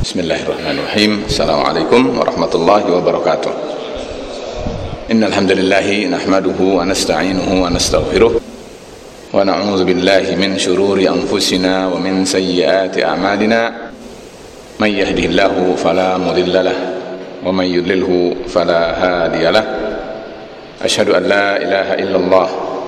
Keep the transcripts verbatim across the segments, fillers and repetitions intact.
Bismillahirrahmanirrahim. Assalamualaikum warahmatullahi wabarakatuh. Innal hamdalillah nahmaduhu wa nasta'inuhu wa nastaghfiruh wa na'udzu billahi min shururi anfusina wa min sayyiati a'malina. May yahdihillahu fala mudilla lahu wa may yudlilhu fala hadiya lahu. Asyhadu an la ilaha illallah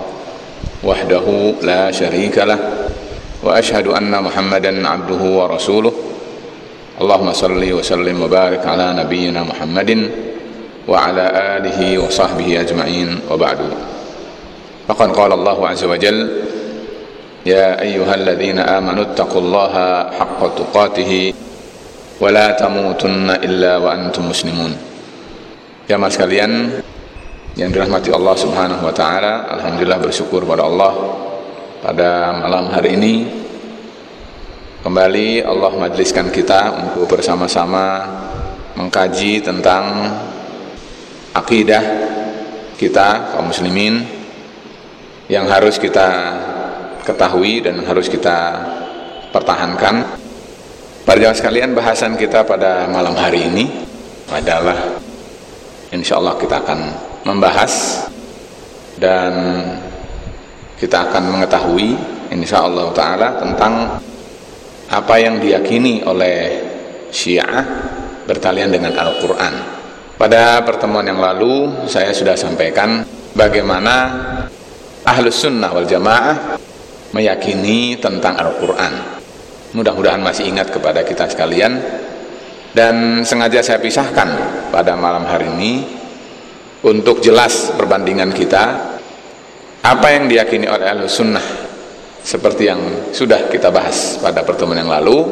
wahdahu la syarika lahu wa asyhadu anna Muhammadan abduhu wa rasuluh. Allahumma salli wa sallim wa barik ala nabiyyina Muhammadin wa ala alihi wa sahbihi ajma'in wa ba'du. Faqad qala Allah azza wa jalla, ya ayyuhalladzina amanu taqullaha haqqa tuqatih wa la tamutunna illa wa antum muslimun. Jamaah sekalian yang dirahmati Allah Subhanahu wa taala, alhamdulillah bersyukur pada Allah pada malam hari ini kembali Allah majliskan kita untuk bersama-sama mengkaji tentang akidah kita kaum muslimin yang harus kita ketahui dan harus kita pertahankan. Para jamaah sekalian, bahasan kita pada malam hari ini adalah insyaallah kita akan membahas dan kita akan mengetahui insyaallah taala tentang apa yang diyakini oleh Syiah bertalian dengan Al-Quran. Pada pertemuan yang lalu saya sudah sampaikan bagaimana Ahlus Sunnah wal Jamaah meyakini tentang Al-Quran. Mudah-mudahan masih ingat kepada kita sekalian, dan sengaja saya pisahkan pada malam hari ini untuk jelas perbandingan kita apa yang diyakini oleh Ahlus Sunnah seperti yang sudah kita bahas pada pertemuan yang lalu,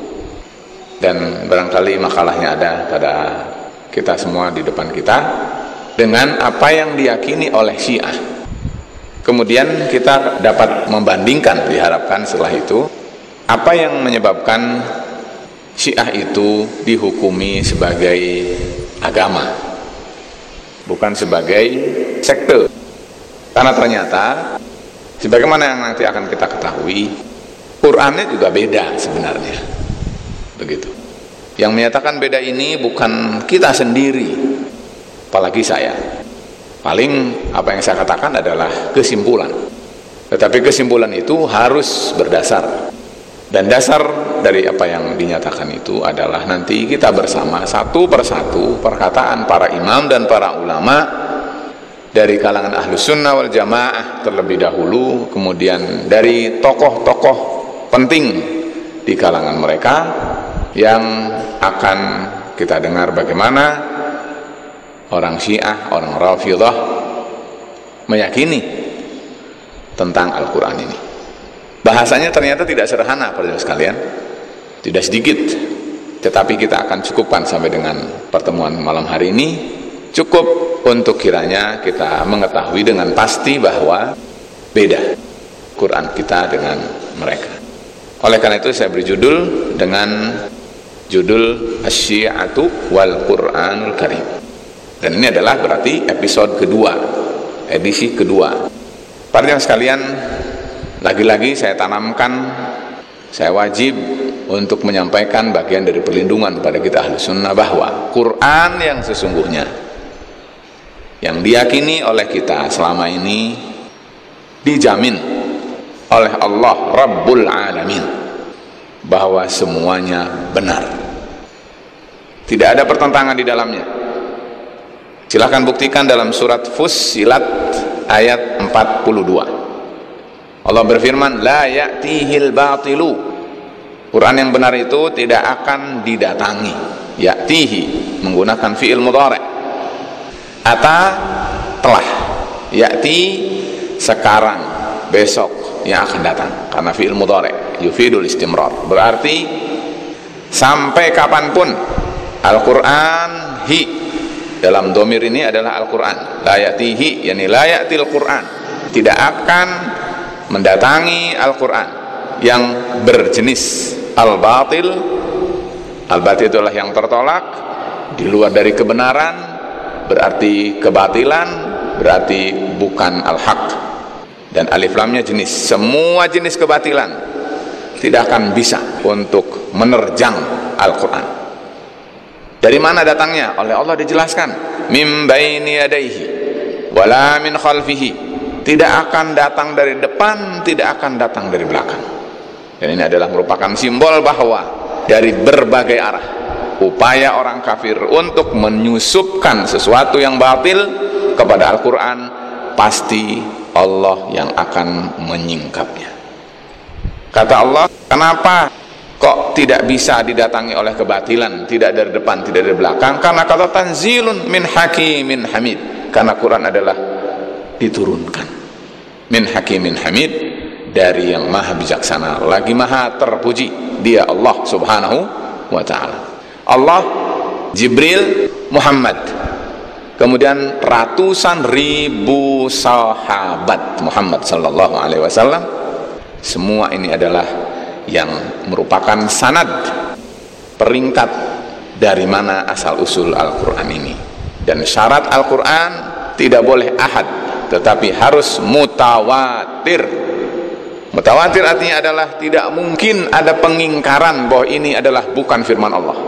dan barangkali makalahnya ada pada kita semua di depan kita, dengan apa yang diyakini oleh Syiah. Kemudian kita dapat membandingkan, diharapkan setelah itu, apa yang menyebabkan Syiah itu dihukumi sebagai agama, bukan sebagai sekte. Karena ternyata sebagaimana yang nanti akan kita ketahui, Qur'annya juga beda sebenarnya. Begitu. Yang menyatakan beda ini bukan kita sendiri, apalagi saya. Paling apa yang saya katakan adalah kesimpulan. Tetapi kesimpulan itu harus berdasar. Dan dasar dari apa yang dinyatakan itu adalah nanti kita bersama satu persatu perkataan para imam dan para ulama dari kalangan Ahlus Sunnah wal Jamaah terlebih dahulu, kemudian dari tokoh-tokoh penting di kalangan mereka yang akan kita dengar bagaimana orang Syiah, orang Rafidhah meyakini tentang Al-Quran ini. Bahasanya ternyata tidak sederhana para jemaah sekalian, tidak sedikit, tetapi kita akan cukupkan sampai dengan pertemuan malam hari ini. Cukup untuk kiranya kita mengetahui dengan pasti bahwa beda Quran kita dengan mereka. Oleh karena itu saya beri judul dengan judul Asy-Syi'atu wal Qur'anul Karim. Dan ini adalah berarti episode kedua, edisi kedua. Para jemaah sekalian, lagi-lagi saya tanamkan, saya wajib untuk menyampaikan bagian dari perlindungan kepada kita Ahlus Sunnah bahwa Quran yang sesungguhnya yang diyakini oleh kita selama ini dijamin oleh Allah Rabbul Alamin bahwa semuanya benar, tidak ada pertentangan di dalamnya. Silahkan buktikan dalam surat Fussilat ayat empat puluh dua. Allah berfirman, la ya'tihil batilu, Quran yang benar itu tidak akan didatangi. Ya'tihi menggunakan fi'il mudhari', ata telah, ya'ti sekarang, besok yang akan datang, karena fi'il mudhari' yufidul istimrar, berarti sampai kapanpun. Al-Quran hi dalam domir ini adalah Al-Quran, la ya'tihi yani la ya'til Quran, tidak akan mendatangi Al-Quran yang berjenis al-batil. Al-batil itulah yang tertolak, di luar dari kebenaran, berarti kebatilan, berarti bukan al-haq. Dan alif lamnya jenis, semua jenis kebatilan tidak akan bisa untuk menerjang Al-Quran. Dari mana datangnya? Oleh Allah dijelaskan, mim baini yadayhi wala min khalfihi. Tidak akan datang dari depan, tidak akan datang dari belakang. Dan ini adalah merupakan simbol bahwa dari berbagai arah upaya orang kafir untuk menyusupkan sesuatu yang batil kepada Al-Quran, pasti Allah yang akan menyingkapnya. Kata Allah, kenapa kok tidak bisa didatangi oleh kebatilan, tidak dari depan, tidak dari belakang? Karena kata tanzilun min hakimin hamid, karena Quran adalah diturunkan min hakimin hamid, dari yang maha bijaksana lagi maha terpuji, dia Allah subhanahu wa ta'ala. Allah, Jibril, Muhammad, kemudian ratusan ribu sahabat Muhammad sallallahu alaihi wasallam. Semua ini adalah yang merupakan sanad, peringkat dari mana asal usul Al-Quran ini. Dan syarat Al-Quran tidak boleh ahad, tetapi harus mutawatir. Mutawatir artinya adalah tidak mungkin ada pengingkaran bahwa ini adalah bukan firman Allah.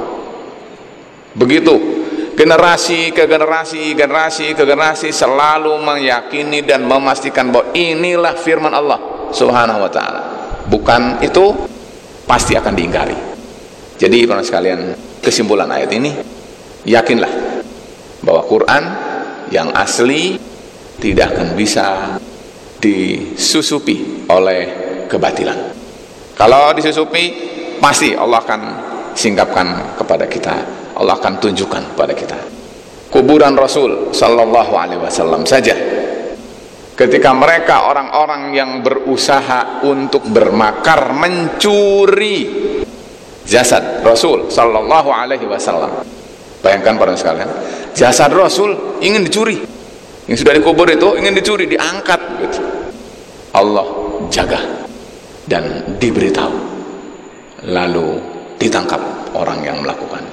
Begitu generasi ke generasi, generasi ke generasi selalu meyakini dan memastikan bahwa inilah firman Allah subhanahu wa ta'ala. Bukan itu, pasti akan diingkari. Jadi para sekalian, kesimpulan ayat ini, yakinlah bahwa Quran yang asli tidak akan bisa disusupi oleh kebatilan. Kalau disusupi, pasti Allah akan singkapkan kepada kita, Allah akan tunjukkan kepada kita. Kuburan Rasul sallallahu alaihi wasallam saja, ketika mereka orang-orang yang berusaha untuk bermakar mencuri jasad Rasul sallallahu alaihi wasallam. Bayangkan para sekalian, jasad Rasul ingin dicuri, yang sudah dikubur itu ingin dicuri, diangkat gitu. Allah jaga dan diberitahu, lalu ditangkap orang yang melakukannya.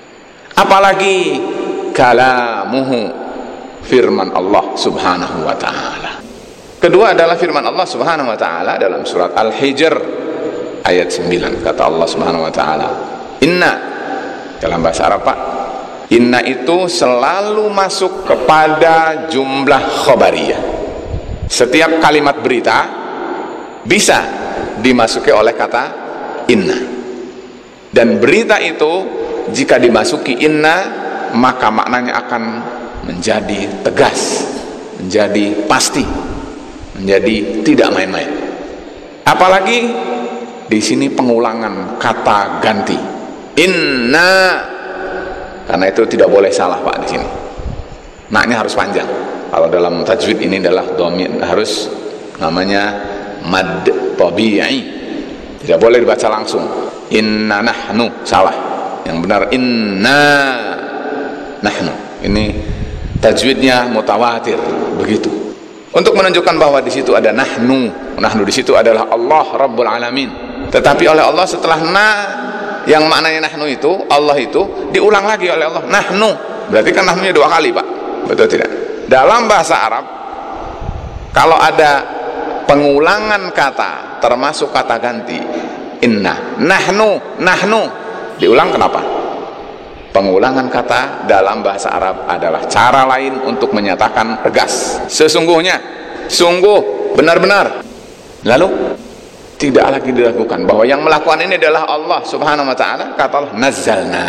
Apalagi kalamuhu, firman Allah subhanahu wa ta'ala. Kedua adalah firman Allah subhanahu wa ta'ala dalam surat Al-Hijr ayat sembilan. Kata Allah subhanahu wa ta'ala, inna, dalam bahasa Arab Pak, inna itu selalu masuk kepada jumlah khobariyah. Setiap kalimat berita bisa dimasuki oleh kata inna. Dan berita itu jika dimasuki inna, maka maknanya akan menjadi tegas, menjadi pasti, menjadi tidak main-main. Apalagi di sini pengulangan kata ganti inna, karena itu tidak boleh salah Pak di sini. Naknya harus panjang. Kalau dalam tajwid ini adalah dhamir, harus namanya mad tabi'i, tidak boleh dibaca langsung inna nahnu, salah. Yang benar inna nahnu. Ini tajwidnya mutawatir begitu. Untuk menunjukkan bahwa di situ ada nahnu. Nahnu di situ adalah Allah Rabbul Alamin. Tetapi oleh Allah setelah na yang maknanya nahnu itu, Allah itu diulang lagi oleh Allah nahnu. Berarti kan nahnunya dua kali Pak. Betul tidak? Dalam bahasa Arab, kalau ada pengulangan kata termasuk kata ganti inna, nahnu, nahnu diulang, kenapa? Pengulangan kata dalam bahasa Arab adalah cara lain untuk menyatakan tegas, sesungguhnya, sungguh, benar-benar. Lalu tidak lagi diragukan bahwa yang melakukan ini adalah Allah subhanahu wa ta'ala. Kata Allah nazzalna,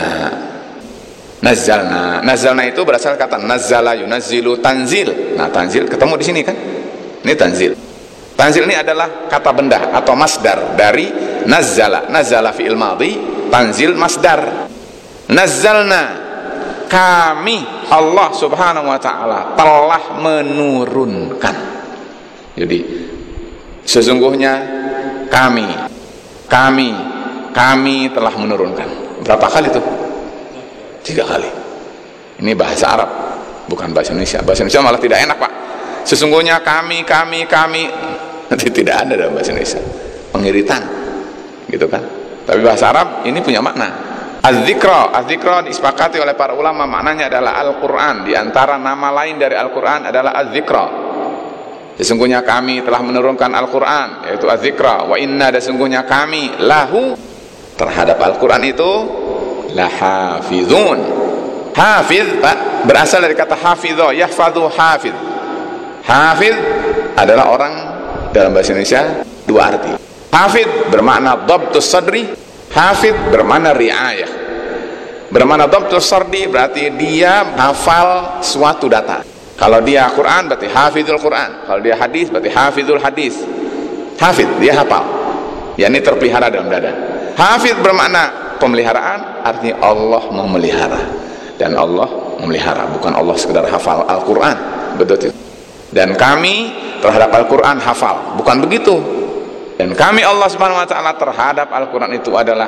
nazzalna, nazzalna itu berasal kata nazzala yunazzilu, tanzil. Nah tanzil ketemu di sini kan, ini tanzil. Tanzil ini adalah kata benda atau masdar dari nazzala. Nazzala fi'il madhi, tanzil masdar. Nazzalna, kami Allah subhanahu wa ta'ala telah menurunkan. Jadi sesungguhnya kami kami kami telah menurunkan. Berapa kali itu? Tiga kali. Ini bahasa Arab, bukan bahasa Indonesia. Bahasa Indonesia malah tidak enak Pak. Sesungguhnya kami kami kami nanti tidak ada dalam bahasa Indonesia, pengiritan gitu kan. Tapi bahasa Arab ini punya makna. Az-Zikra, Az-Zikra disepakati oleh para ulama maknanya adalah Al-Quran. Di antara nama lain dari Al-Quran adalah Az-Zikra. Sesungguhnya kami telah menurunkan Al-Quran, yaitu Az-Zikra. Wa inna, dan sesungguhnya kami lahu, terhadap Al-Quran itu lahafizun, Hafidh, Pak, berasal dari kata hafidho, yahfadhu hafidh. Hafidh adalah orang, dalam bahasa Indonesia dua arti. Hafidh bermakna dhabtus sadri, hafidh bermakna riayah. Bermakna dhabtus sadri berarti dia hafal suatu data. Kalau dia Quran berarti hafidhul Quran, kalau dia hadis berarti hafidhul hadis. Hafidh, dia hafal, yakni terpelihara dalam dada. Hafidh bermakna pemeliharaan, artinya Allah memelihara. Dan Allah memelihara, bukan Allah sekedar hafal Al-Quran, betul. Dan kami terhadap Al-Quran hafal, bukan begitu. Dan kami Allah Subhanahu Wa Taala terhadap Al-Quran itu adalah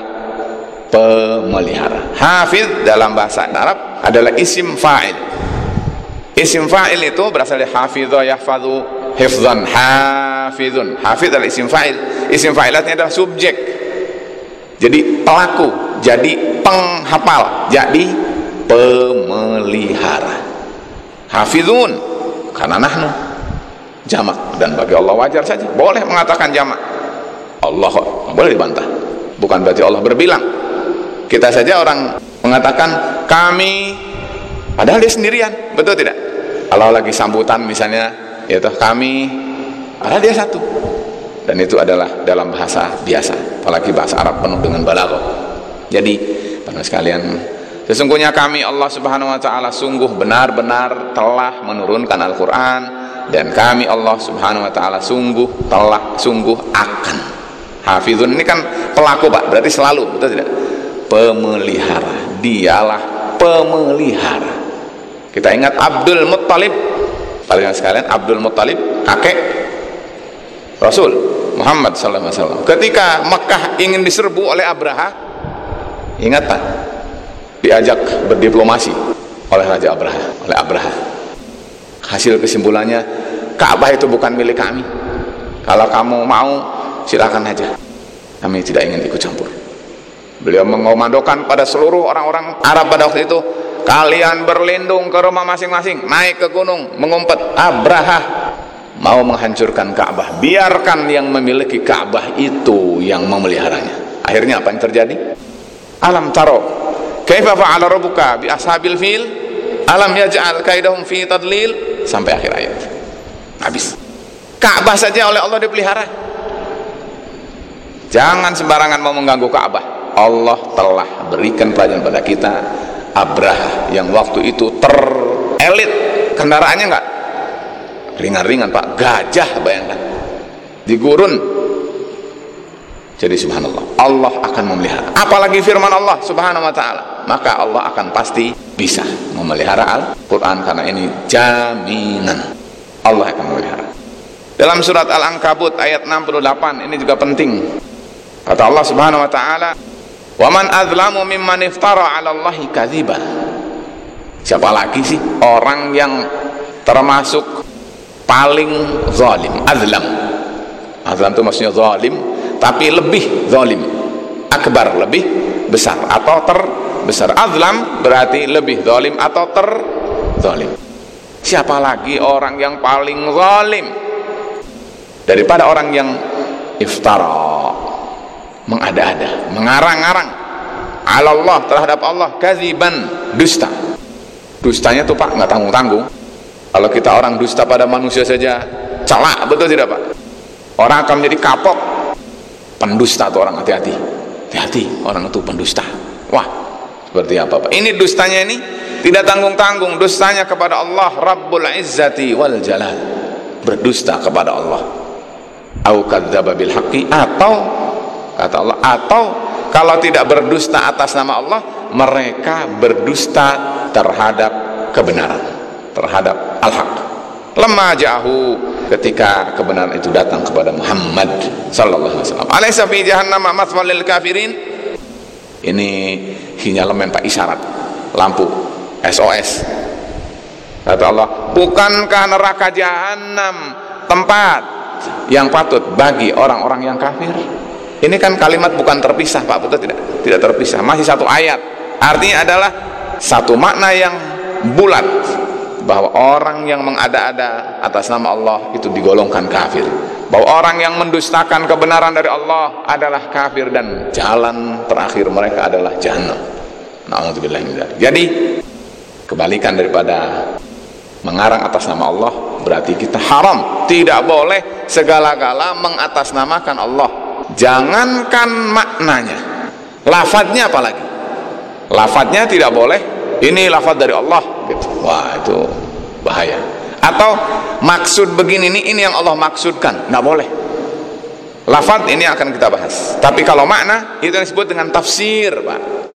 pemelihara. Hafidh dalam bahasa Arab adalah isim fa'il. Isim fa'il itu berasal dari hafidho, yahfadhu, hifzan, hafidhun. Hafidh adalah isim fa'il. Isim fa'ilatnya adalah subjek, jadi pelaku, jadi penghafal, jadi pemelihara. Hafidhun karena nahnu jamak, dan bagi Allah wajar saja, boleh mengatakan jamak. Allah boleh dibantah, bukan berarti Allah berbilang. Kita saja orang mengatakan kami, padahal dia sendirian, betul tidak? Kalau lagi sambutan misalnya, yaitu kami, padahal dia satu. Dan itu adalah dalam bahasa biasa, apalagi bahasa Arab penuh dengan balaghah. Jadi teman sekalian, sesungguhnya kami Allah Subhanahu Wa Taala sungguh benar-benar telah menurunkan Al-Quran, dan kami Allah Subhanahu Wa Taala sungguh telah sungguh akan. Hafizun ini kan pelaku, Pak, berarti selalu, betul tidak? Pemelihara, dialah pemelihara. Kita ingat Abdul Muttalib, kalian sekalian, Abdul Muttalib kakek Rasul Muhammad sallallahu alaihi wasallam. Ketika Mekah ingin diserbu oleh Abraha, ingat Pak, diajak berdiplomasi oleh Raja Abraha, oleh Abraha. Hasil kesimpulannya, Ka'bah itu bukan milik kami. Kalau kamu mau, silakan aja. Kami tidak ingin ikut campur. Beliau mengomandokan pada seluruh orang-orang Arab pada waktu itu, kalian berlindung ke rumah masing-masing, naik ke gunung, mengumpet. Abraha mau menghancurkan Ka'bah, biarkan yang memiliki Ka'bah itu yang memeliharanya. Akhirnya apa yang terjadi? Alam taro kaifa fa'ala rabbuka bi ashabil fil alam yaj'al kaidahum fi tadlil, sampai akhir ayat. Habis. Ka'bah saja oleh Allah dipelihara. Jangan sembarangan mau mengganggu Ka'bah. Allah telah berikan pelajaran pada kita. Abraha yang waktu itu terelit, kendaraannya enggak ringan-ringan, Pak, gajah, bayangkan, di gurun. Jadi subhanallah, Allah akan memelihara. Apalagi firman Allah Subhanahu Wa Taala, maka Allah akan pasti bisa memelihara Al-Quran, karena ini jaminan Allah akan memelihara. Dalam surat Al-Ankabut ayat enam puluh delapan ini juga penting. Kata Allah Subhanahu Wa Taala, wa man azlamu mimman iftara 'ala Allahi kadziba. Siapa lagi sih orang yang termasuk paling zalim? Azlam, azlam itu maksudnya zalim, tapi lebih zalim, akbar, lebih besar atau terbesar. Azlam berarti lebih zalim atau terzalim. Siapa lagi orang yang paling zalim daripada orang yang iftara, mengada-ada, mengarang-arang, ala Allah, terhadap Allah, kadziban, dusta. Dustanya tuh, Pak, nggak tanggung-tanggung. Kalau kita orang dusta pada manusia saja celak, betul tidak, Pak? Orang akan menjadi kapok. Pendusta tuh orang, hati-hati, hati-hati, orang itu pendusta. Wah, seperti apa, Pak? Ini dustanya ini tidak tanggung-tanggung, dustanya kepada Allah Rabbul Izzati wal Jalal, berdusta kepada Allah. Au kadzdzaba bil haqqi, atau kata Allah, atau kalau tidak berdusta atas nama Allah, mereka berdusta terhadap kebenaran, terhadap al-haq. Lemma ja'ahu, ketika kebenaran itu datang kepada Muhammad sallallahu alaihi wasallam. Alaysa fi jahannama mathwal lil kafirin. Ini sinyalemen, Pak, isyarat, lampu S O S. Kata Allah, bukankah neraka jahanam tempat yang patut bagi orang-orang yang kafir? Ini kan kalimat bukan terpisah, Pak, betul tidak? Tidak terpisah, masih satu ayat. Artinya adalah satu makna yang bulat, bahwa orang yang mengada-ada atas nama Allah itu digolongkan kafir, bahwa orang yang mendustakan kebenaran dari Allah adalah kafir, dan jalan terakhir mereka adalah jahannam. Na'udzubillah min dzalik. Jadi Kebalikan daripada mengarang atas nama Allah berarti kita haram. Tidak boleh segala-gala mengatasnamakan Allah. Jangankan maknanya, lafadznya apalagi. Lafadznya tidak boleh, ini lafadz dari Allah gitu. Wah, itu bahaya. Atau maksud begini, ini ini yang Allah maksudkan, nggak boleh. Lafadz ini akan kita bahas. Tapi kalau makna itu yang disebut dengan tafsir, Pak.